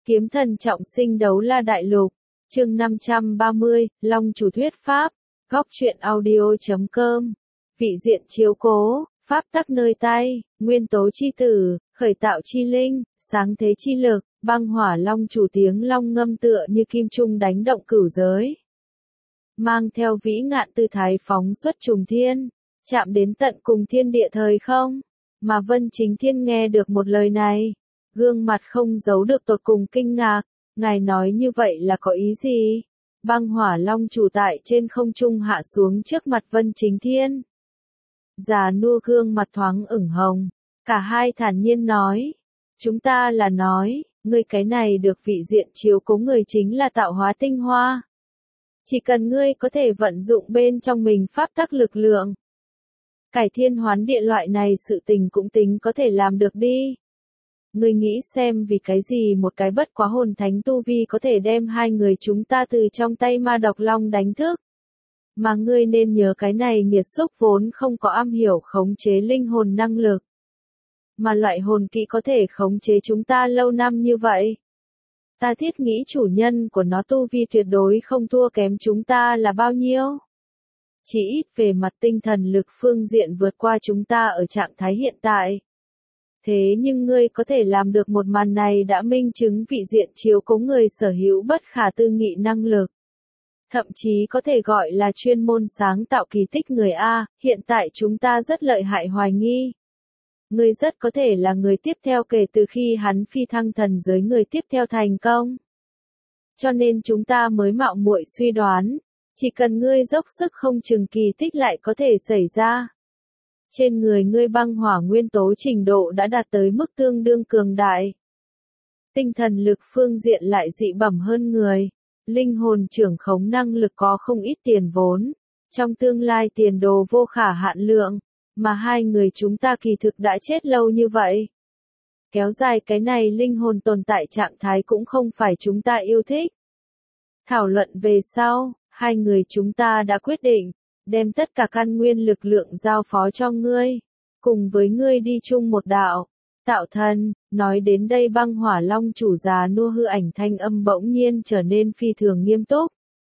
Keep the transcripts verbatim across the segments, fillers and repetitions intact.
Kiếm thần trọng sinh đấu la đại lục, chương năm trăm ba mươi, Long chủ thuyết pháp, góc truyện audio chấm com, vị diện chiếu cố, pháp tắc nơi tay, nguyên tố chi tử, khởi tạo chi linh, sáng thế chi lực, băng hỏa long chủ tiếng long ngâm tựa như kim trung đánh động cửu giới. Mang theo vĩ ngạn tư thái phóng xuất trùng thiên, chạm đến tận cùng thiên địa thời không, mà Vân Chính Thiên nghe được một lời này. Gương mặt không giấu được tột cùng kinh ngạc, ngài nói như vậy là có ý gì? Băng hỏa long chủ tại trên không trung hạ xuống trước mặt Vân Chính Thiên. Già nua gương mặt thoáng ửng hồng, cả hai thản nhiên nói. Chúng ta là nói, ngươi cái này được vị diện chiếu cố người chính là tạo hóa tinh hoa. Chỉ cần ngươi có thể vận dụng bên trong mình pháp tắc lực lượng. Cải thiên hoán địa loại này sự tình cũng tính có thể làm được đi. Ngươi nghĩ xem vì cái gì một cái bất quá hồn thánh tu vi có thể đem hai người chúng ta từ trong tay ma độc long đánh thức. Mà ngươi nên nhớ cái này nghiệt xúc vốn không có am hiểu khống chế linh hồn năng lực. Mà loại hồn kỹ có thể khống chế chúng ta lâu năm như vậy. Ta thiết nghĩ chủ nhân của nó tu vi tuyệt đối không thua kém chúng ta là bao nhiêu. Chỉ ít về mặt tinh thần lực phương diện vượt qua chúng ta ở trạng thái hiện tại. Thế nhưng ngươi có thể làm được một màn này đã minh chứng vị diện chiếu cố người sở hữu bất khả tư nghị năng lực. Thậm chí có thể gọi là chuyên môn sáng tạo kỳ tích người A, hiện tại chúng ta rất lợi hại hoài nghi. Ngươi rất có thể là người tiếp theo kể từ khi hắn phi thăng thần giới người tiếp theo thành công. Cho nên chúng ta mới mạo muội suy đoán, chỉ cần ngươi dốc sức không chừng kỳ tích lại có thể xảy ra. Trên người ngươi băng hỏa nguyên tố trình độ đã đạt tới mức tương đương cường đại. Tinh thần lực phương diện lại dị bẩm hơn người. Linh hồn trưởng khống năng lực có không ít tiền vốn. Trong tương lai tiền đồ vô khả hạn lượng. Mà hai người chúng ta kỳ thực đã chết lâu như vậy. Kéo dài cái này linh hồn tồn tại trạng thái cũng không phải chúng ta yêu thích. Thảo luận về sau, hai người chúng ta đã quyết định. Đem tất cả căn nguyên lực lượng giao phó cho ngươi, cùng với ngươi đi chung một đạo, tạo thần. Nói đến đây băng hỏa long chủ già nua hư ảnh thanh âm bỗng nhiên trở nên phi thường nghiêm túc.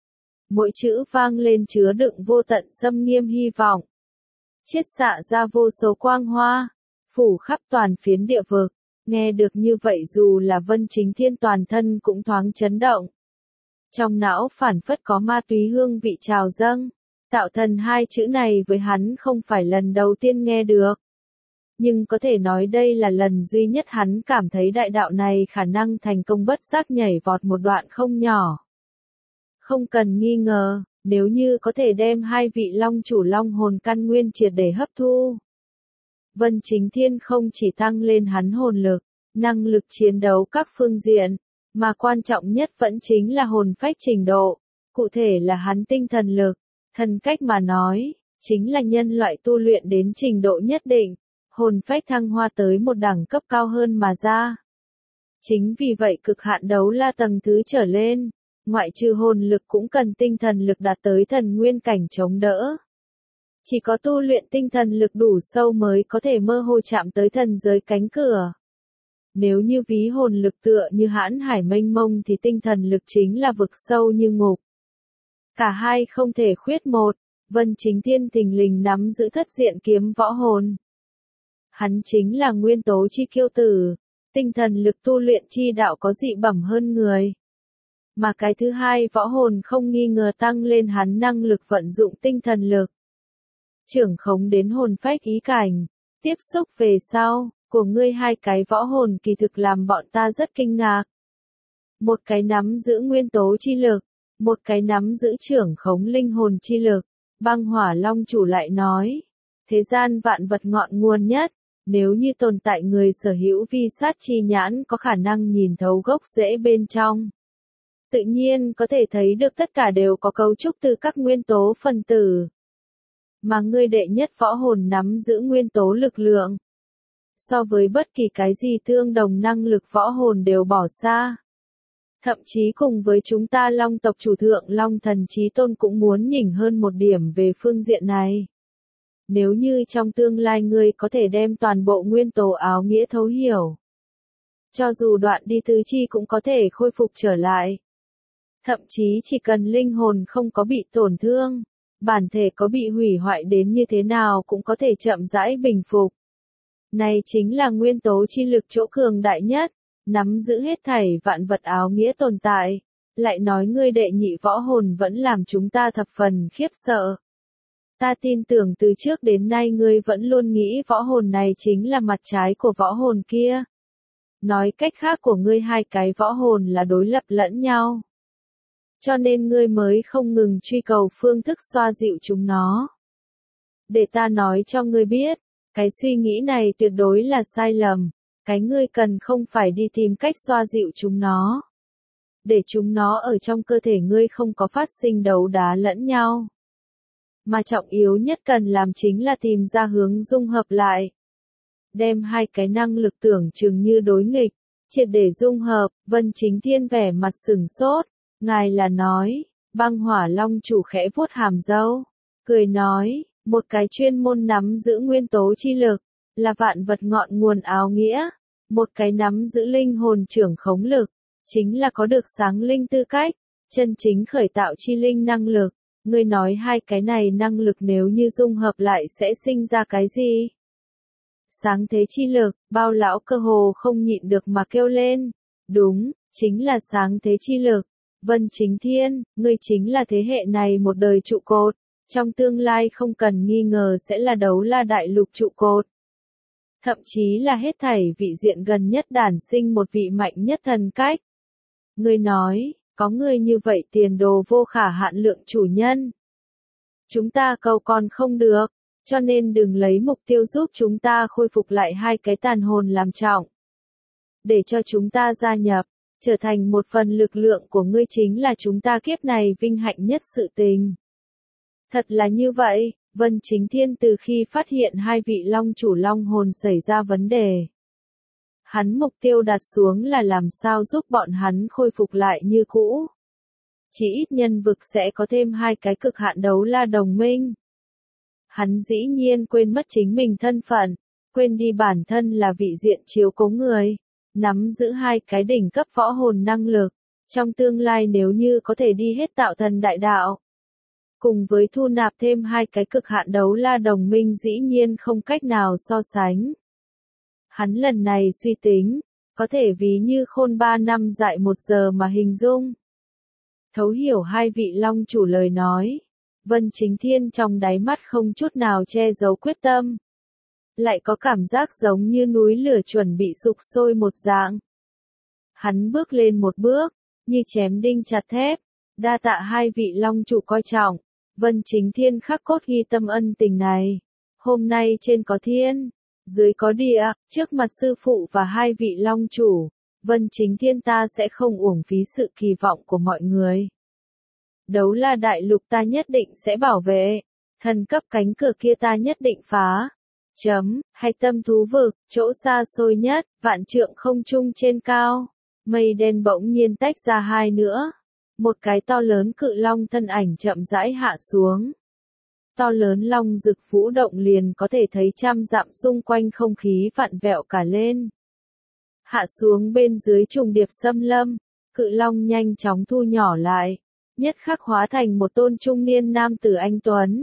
Mỗi chữ vang lên chứa đựng vô tận xâm nghiêm hy vọng. Chiết xạ ra vô số quang hoa, phủ khắp toàn phiến địa vực, nghe được như vậy dù là Vân Chính Thiên toàn thân cũng thoáng chấn động. Trong não phản phất có ma túy hương vị trào dâng. Tạo thần hai chữ này với hắn không phải lần đầu tiên nghe được. Nhưng có thể nói đây là lần duy nhất hắn cảm thấy đại đạo này khả năng thành công bất giác nhảy vọt một đoạn không nhỏ. Không cần nghi ngờ, nếu như có thể đem hai vị long chủ long hồn căn nguyên triệt để hấp thu. Vân Chính Thiên không chỉ tăng lên hắn hồn lực, năng lực chiến đấu các phương diện, mà quan trọng nhất vẫn chính là hồn phách trình độ, cụ thể là hắn tinh thần lực. Thần cách mà nói, chính là nhân loại tu luyện đến trình độ nhất định, hồn phách thăng hoa tới một đẳng cấp cao hơn mà ra. Chính vì vậy cực hạn đấu la tầng thứ trở lên, ngoại trừ hồn lực cũng cần tinh thần lực đạt tới thần nguyên cảnh chống đỡ. Chỉ có tu luyện tinh thần lực đủ sâu mới có thể mơ hồ chạm tới thần giới cánh cửa. Nếu như ví hồn lực tựa như hãn hải mênh mông thì tinh thần lực chính là vực sâu như ngục. Cả hai không thể khuyết một, Vân Chính Thiên thình lình nắm giữ thất diện kiếm võ hồn. Hắn chính là nguyên tố chi kiêu tử, tinh thần lực tu luyện chi đạo có dị bẩm hơn người. Mà cái thứ hai võ hồn không nghi ngờ tăng lên hắn năng lực vận dụng tinh thần lực. Trưởng khống đến hồn phách ý cảnh, tiếp xúc về sau, của ngươi hai cái võ hồn kỳ thực làm bọn ta rất kinh ngạc. Một cái nắm giữ nguyên tố chi lực. Một cái nắm giữ trưởng khống linh hồn chi lực, băng hỏa long chủ lại nói. Thế gian vạn vật ngọn nguồn nhất, nếu như tồn tại người sở hữu vi sát chi nhãn có khả năng nhìn thấu gốc rễ bên trong. Tự nhiên có thể thấy được tất cả đều có cấu trúc từ các nguyên tố phân tử. Mà ngươi đệ nhất võ hồn nắm giữ nguyên tố lực lượng. So với bất kỳ cái gì tương đồng năng lực võ hồn đều bỏ xa. Thậm chí cùng với chúng ta long tộc chủ thượng long thần chí tôn cũng muốn nhỉnh hơn một điểm về phương diện này. Nếu như trong tương lai ngươi có thể đem toàn bộ nguyên tố áo nghĩa thấu hiểu. Cho dù đoạn đi tứ chi cũng có thể khôi phục trở lại. Thậm chí chỉ cần linh hồn không có bị tổn thương, bản thể có bị hủy hoại đến như thế nào cũng có thể chậm rãi bình phục. Này chính là nguyên tố chi lực chỗ cường đại nhất, nắm giữ hết thảy vạn vật áo nghĩa tồn tại. Lại nói ngươi đệ nhị võ hồn vẫn làm chúng ta thập phần khiếp sợ. Ta tin tưởng từ trước đến nay ngươi vẫn luôn nghĩ võ hồn này chính là mặt trái của võ hồn kia. Nói cách khác của ngươi hai cái võ hồn là đối lập lẫn nhau. Cho nên ngươi mới không ngừng truy cầu phương thức xoa dịu chúng nó. Để ta nói cho ngươi biết, cái suy nghĩ này tuyệt đối là sai lầm. Cái ngươi cần không phải đi tìm cách xoa dịu chúng nó. Để chúng nó ở trong cơ thể ngươi không có phát sinh đấu đá lẫn nhau. Mà trọng yếu nhất cần làm chính là tìm ra hướng dung hợp lại. Đem hai cái năng lực tưởng chừng như đối nghịch, triệt để dung hợp. Vân Chính Thiên vẻ mặt sừng sốt, ngài là nói, băng hỏa long chủ khẽ vuốt hàm râu, cười nói, một cái chuyên môn nắm giữ nguyên tố chi lực, là vạn vật ngọn nguồn áo nghĩa, một cái nắm giữ linh hồn trưởng khống lực, chính là có được sáng linh tư cách, chân chính khởi tạo chi linh năng lực. Ngươi nói hai cái này năng lực nếu như dung hợp lại sẽ sinh ra cái gì? Sáng thế chi lực, Bao lão cơ hồ không nhịn được mà kêu lên. Đúng, chính là sáng thế chi lực. Vân Chính Thiên, ngươi chính là thế hệ này một đời trụ cột, trong tương lai không cần nghi ngờ sẽ là Đấu La Đại Lục trụ cột. Thậm chí là hết thảy vị diện gần nhất đản sinh một vị mạnh nhất thần cách. Ngươi nói, có người như vậy tiền đồ vô khả hạn lượng chủ nhân. Chúng ta cầu còn không được, cho nên đừng lấy mục tiêu giúp chúng ta khôi phục lại hai cái tàn hồn làm trọng. Để cho chúng ta gia nhập, trở thành một phần lực lượng của ngươi chính là chúng ta kiếp này vinh hạnh nhất sự tình. Thật là như vậy, Vân Chính Thiên từ khi phát hiện hai vị long chủ long hồn xảy ra vấn đề. Hắn mục tiêu đặt xuống là làm sao giúp bọn hắn khôi phục lại như cũ. Chỉ ít nhân vực sẽ có thêm hai cái cực hạn đấu la đồng minh. Hắn dĩ nhiên quên mất chính mình thân phận, quên đi bản thân là vị diện chiếu cố người, nắm giữ hai cái đỉnh cấp võ hồn năng lực, trong tương lai nếu như có thể đi hết tạo thần đại đạo. Cùng với thu nạp thêm hai cái cực hạn đấu la đồng minh dĩ nhiên không cách nào so sánh. Hắn lần này suy tính, có thể ví như khôn ba năm dại một giờ mà hình dung. Thấu hiểu hai vị long chủ lời nói, Vân Chính Thiên trong đáy mắt không chút nào che giấu quyết tâm. Lại có cảm giác giống như núi lửa chuẩn bị sục sôi một dạng. Hắn bước lên một bước, như chém đinh chặt thép, đa tạ hai vị long chủ coi trọng, Vân Chính Thiên khắc cốt ghi tâm ân tình này. Hôm nay trên có thiên, dưới có địa, trước mặt sư phụ và hai vị long chủ, Vân Chính Thiên ta sẽ không uổng phí sự kỳ vọng của mọi người. Đấu La Đại Lục ta nhất định sẽ bảo vệ, thần cấp cánh cửa kia ta nhất định phá. Chấm, hay tâm thú vực, chỗ xa xôi nhất, vạn trượng không trung trên cao. Mây đen bỗng nhiên tách ra hai nữa. Một cái to lớn cự long thân ảnh chậm rãi hạ xuống. To lớn long rực vũ động liền có thể thấy trăm dặm xung quanh không khí vặn vẹo cả lên. Hạ xuống bên dưới trùng điệp xâm lâm, cự long nhanh chóng thu nhỏ lại, nhất khắc hóa thành một tôn trung niên nam tử anh tuấn.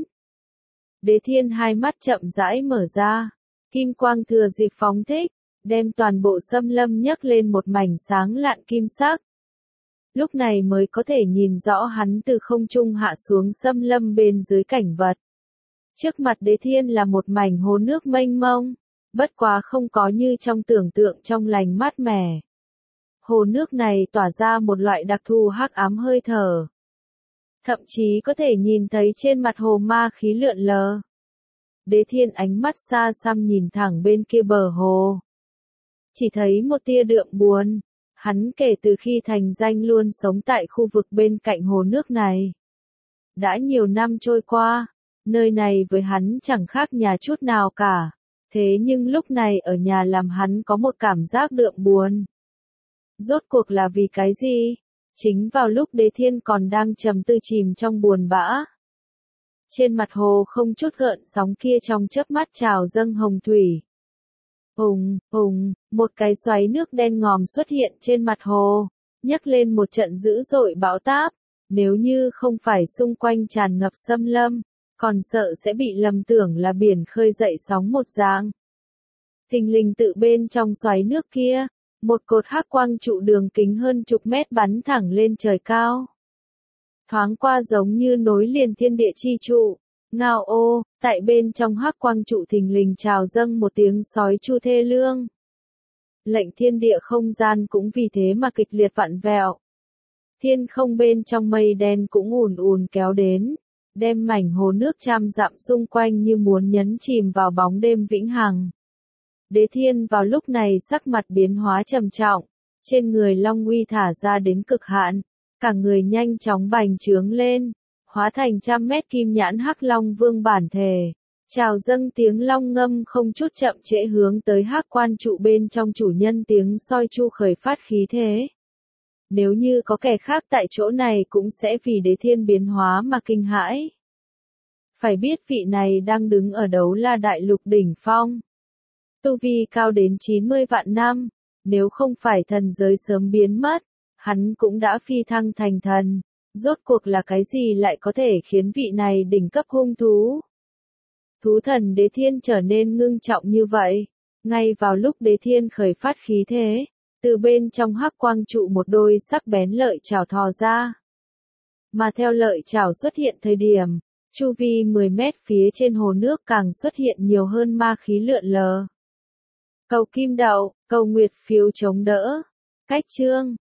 Đế Thiên hai mắt chậm rãi mở ra, kim quang thừa dịp phóng thích, đem toàn bộ xâm lâm nhấc lên một mảnh sáng lạn kim sắc. Lúc này mới có thể nhìn rõ hắn từ không trung hạ xuống xâm lâm bên dưới cảnh vật. Trước mặt Đế Thiên là một mảnh hồ nước mênh mông, bất quá không có như trong tưởng tượng trong lành mát mẻ. Hồ nước này tỏa ra một loại đặc thù hắc ám hơi thở. Thậm chí có thể nhìn thấy trên mặt hồ ma khí lượn lờ. Đế Thiên ánh mắt xa xăm nhìn thẳng bên kia bờ hồ. Chỉ thấy một tia đượm buồn. Hắn kể từ khi thành danh luôn sống tại khu vực bên cạnh hồ nước này. Đã nhiều năm trôi qua, nơi này với hắn chẳng khác nhà chút nào cả. Thế nhưng lúc này ở nhà làm hắn có một cảm giác đượm buồn. Rốt cuộc là vì cái gì? Chính vào lúc Đế Thiên còn đang trầm tư chìm trong buồn bã. Trên mặt hồ không chút gợn sóng kia trong chớp mắt trào dâng hồng thủy. Ùng, ùng, một cái xoáy nước đen ngòm xuất hiện trên mặt hồ, nhấc lên một trận dữ dội bão táp. Nếu như không phải xung quanh tràn ngập xâm lâm, còn sợ sẽ bị lầm tưởng là biển khơi dậy sóng một dạng. Thình lình tự bên trong xoáy nước kia, một cột hắc quang trụ đường kính hơn chục mét bắn thẳng lên trời cao. Thoáng qua giống như nối liền thiên địa chi trụ. Ngao ô, tại bên trong hắc quang trụ thình lình trào dâng một tiếng sói chu thê lương. Lệnh thiên địa không gian cũng vì thế mà kịch liệt vặn vẹo. Thiên không bên trong mây đen cũng ùn ùn kéo đến, đem mảnh hồ nước trăm dặm xung quanh như muốn nhấn chìm vào bóng đêm vĩnh hằng. Đế Thiên vào lúc này sắc mặt biến hóa trầm trọng, trên người long uy thả ra đến cực hạn, cả người nhanh chóng bành trướng lên, hóa thành trăm mét kim nhãn hắc long vương bản thể, trào dâng tiếng long ngâm không chút chậm trễ hướng tới hắc quan trụ bên trong chủ nhân tiếng soi chu khởi phát khí thế. Nếu như có kẻ khác tại chỗ này cũng sẽ vì Đế Thiên biến hóa mà kinh hãi. Phải biết vị này đang đứng ở Đấu La Đại Lục đỉnh phong. Tu vi cao đến chín mươi vạn năm, nếu không phải thần giới sớm biến mất, hắn cũng đã phi thăng thành thần. Rốt cuộc là cái gì lại có thể khiến vị này đỉnh cấp hung thú? Thú thần Đế Thiên trở nên ngưng trọng như vậy. Ngay vào lúc Đế Thiên khởi phát khí thế, từ bên trong hắc quang trụ một đôi sắc bén lợi chảo thò ra. Mà theo lợi chảo xuất hiện thời điểm, chu vi mười mét phía trên hồ nước càng xuất hiện nhiều hơn ma khí lượn lờ. Cầu kim đậu, cầu nguyệt phiếu chống đỡ. Cách chương